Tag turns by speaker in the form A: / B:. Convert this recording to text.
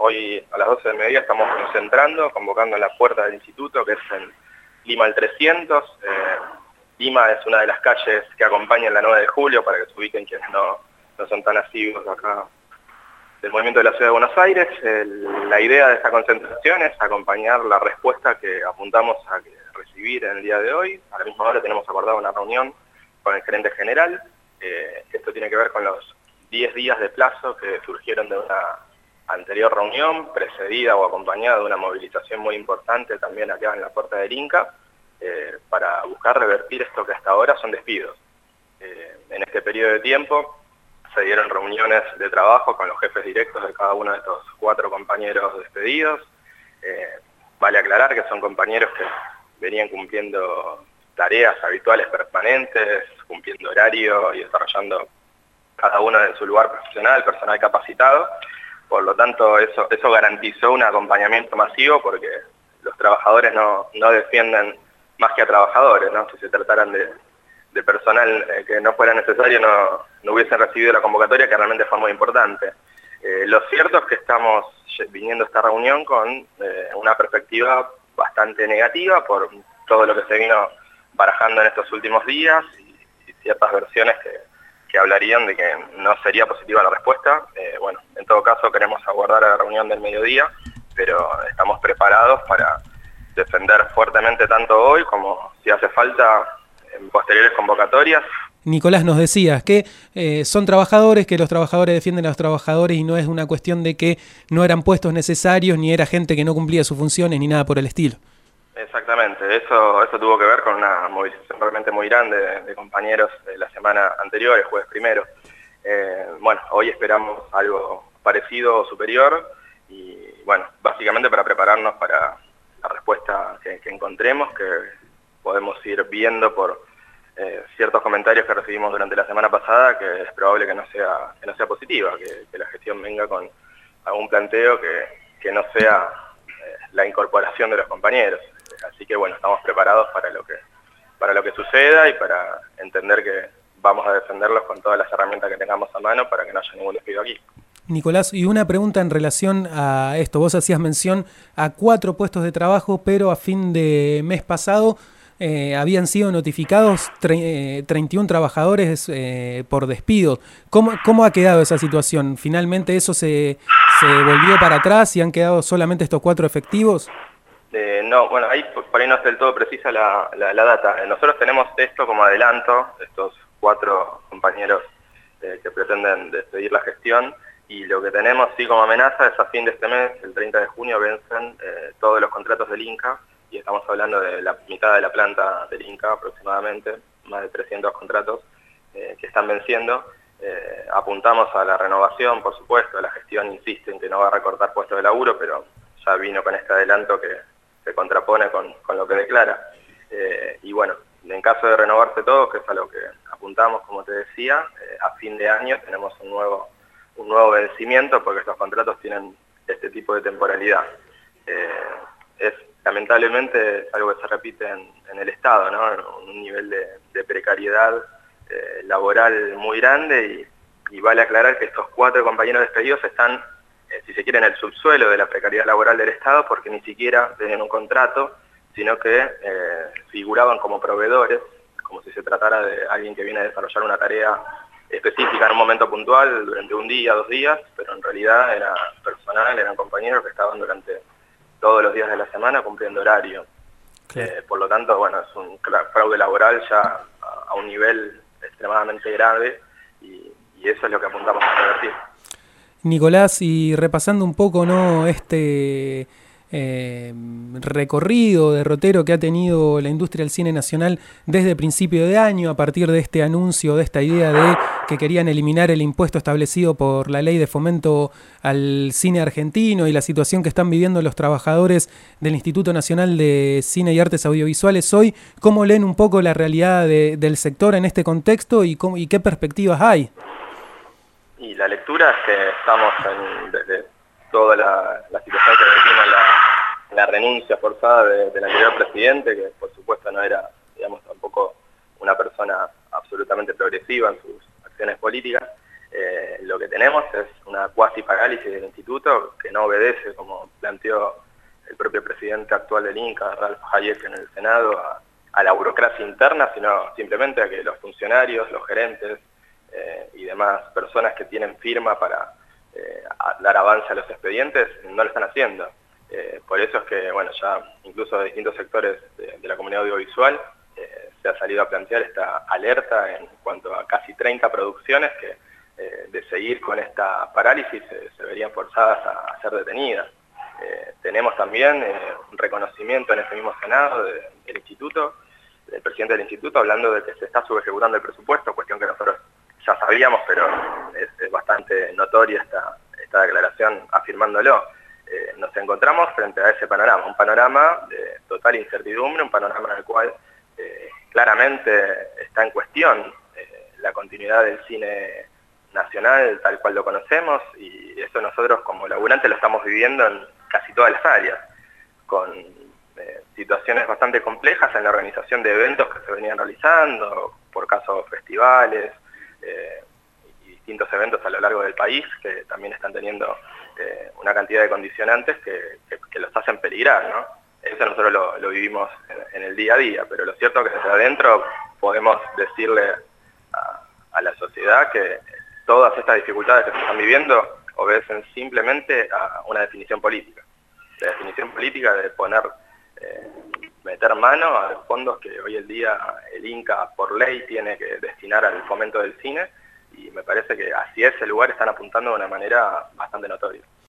A: hoy a las 12 del mediodía estamos concentrando, convocando en la puerta del instituto, que es en Lima al 300. Lima es una de las calles que acompañan la 9 de julio, para que se ubiquen quienes no son tan asiduos acá del movimiento de la Ciudad de Buenos Aires. La idea de esta concentración es acompañar la respuesta que apuntamos a recibir en el día de hoy. A la misma hora tenemos acordado una reunión con el gerente general. Esto tiene que ver con los 10 días de plazo que surgieron de una anterior reunión, precedida o acompañada de una movilización muy importante también acá en la puerta del Inca, para buscar revertir esto que hasta ahora son despidos. En este periodo de tiempo se dieron reuniones de trabajo con los jefes directos de cada uno de estos 4 compañeros despedidos. Vale aclarar que son compañeros que venían cumpliendo tareas habituales permanentes, cumpliendo horario y desarrollando cada uno en su lugar profesional, personal capacitado. Por lo tanto, eso garantizó un acompañamiento masivo, porque los trabajadores no defienden más que a trabajadores, ¿no? Si se trataran de personal que no fuera necesario, no hubiesen recibido la convocatoria, que realmente fue muy importante. Lo cierto es que estamos viniendo a esta reunión con una perspectiva bastante negativa por todo lo que se vino barajando en estos últimos días y ciertas versiones que hablarían de que no sería positiva la respuesta. Bueno, en todo caso queremos aguardar a la reunión del mediodía, pero estamos preparados para defender fuertemente tanto hoy como, si hace falta, en posteriores convocatorias.
B: Nicolás, nos decías que son trabajadores, que los trabajadores defienden a los trabajadores y no es una cuestión de que no eran puestos necesarios, ni era gente que no cumplía sus funciones, ni nada por el estilo.
A: Exactamente, eso tuvo que ver con una movilización realmente muy grande de compañeros de la semana anterior, el jueves primero. Bueno, hoy esperamos algo parecido o superior y, bueno, básicamente para prepararnos para la respuesta que encontremos, que podemos ir viendo por ciertos comentarios que recibimos durante la semana pasada, que es probable que no sea positiva, que la gestión venga con algún planteo que no sea la incorporación de los compañeros. Así que bueno, estamos preparados para lo que suceda y para entender que vamos a defenderlos con todas las herramientas que tengamos a mano para que no haya ningún despido aquí.
B: Nicolás, y una pregunta en relación a esto. Vos hacías mención a 4 puestos de trabajo, pero a fin de mes pasado habían sido notificados 31 trabajadores por despido. ¿Cómo ha quedado esa situación? ¿Finalmente eso se volvió para atrás y han quedado solamente estos 4 efectivos?
A: No, bueno, ahí por ahí no es del todo precisa la data. Nosotros tenemos esto como adelanto, estos 4 compañeros que pretenden despedir la gestión, y lo que tenemos sí como amenaza es a fin de este mes, el 30 de junio, vencen todos los contratos del Inca, y estamos hablando de la mitad de la planta del Inca aproximadamente, más de 300 contratos que están venciendo. Apuntamos a la renovación, por supuesto. La gestión insiste en que no va a recortar puestos de laburo, pero ya vino con este adelanto que se contrapone con lo que declara. Y bueno, en caso de renovarse todo, que es a lo que apuntamos, como te decía, a fin de año tenemos un nuevo vencimiento, porque estos contratos tienen este tipo de temporalidad. Lamentablemente es algo que se repite en el Estado, ¿no? Un nivel de precariedad laboral muy grande, y vale aclarar que estos 4 compañeros despedidos están, si se quiere, en el subsuelo de la precariedad laboral del Estado, porque ni siquiera tenían un contrato, sino que figuraban como proveedores, como si se tratara de alguien que viene a desarrollar una tarea específica en un momento puntual, durante un día, 2 días, pero en realidad era personal, eran compañeros que estaban durante todos los días de la semana cumpliendo horario. Okay. Por lo tanto, bueno, es un fraude laboral ya a un nivel extremadamente grave, y eso es lo que apuntamos a revertir.
B: Nicolás, y repasando un poco, ¿no?, este recorrido derrotero que ha tenido la industria del cine nacional desde principio de año, a partir de este anuncio, de esta idea de que querían eliminar el impuesto establecido por la ley de fomento al cine argentino, y la situación que están viviendo los trabajadores del Instituto Nacional de Cine y Artes Audiovisuales hoy. ¿Cómo leen un poco la realidad del sector en este contexto y qué perspectivas hay?
A: Y la lectura es que estamos desde toda la situación que vivimos, la renuncia forzada del anterior presidente, que por supuesto no era, digamos, tampoco una persona absolutamente progresiva en sus acciones políticas. Lo que tenemos es una cuasi parálisis del instituto que no obedece, como planteó el propio presidente actual del Inca, Ralph Hayek, en el Senado, a la burocracia interna, sino simplemente a que los funcionarios, los gerentes y demás personas que tienen firma para dar avance a los expedientes no lo están haciendo. Por eso es que, bueno, ya incluso de distintos sectores de la comunidad audiovisual se ha salido a plantear esta alerta en cuanto a casi 30 producciones que de seguir con esta parálisis se verían forzadas a ser detenidas. Tenemos también un reconocimiento en este mismo Senado del Instituto, del presidente del Instituto, hablando de que se está subejecutando el presupuesto, cuestión que nosotros ya sabíamos, pero es bastante notoria esta declaración afirmándolo. Nos encontramos frente a ese panorama, un panorama de total incertidumbre, un panorama en el cual claramente está en cuestión la continuidad del cine nacional tal cual lo conocemos, y eso nosotros como laburantes lo estamos viviendo en casi todas las áreas, con situaciones bastante complejas en la organización de eventos que se venían realizando, por caso festivales y distintos eventos a lo largo del país que también están teniendo una cantidad de condicionantes que los hacen peligrar, ¿no? Eso nosotros lo vivimos en el día a día, pero lo cierto es que desde adentro podemos decirle a la sociedad que todas estas dificultades que se están viviendo obedecen simplemente a una definición política. La definición política de meter mano a los fondos que hoy en día el Inca por ley tiene que destinar al fomento del cine, y me parece que hacia ese lugar están apuntando de una manera bastante notoria.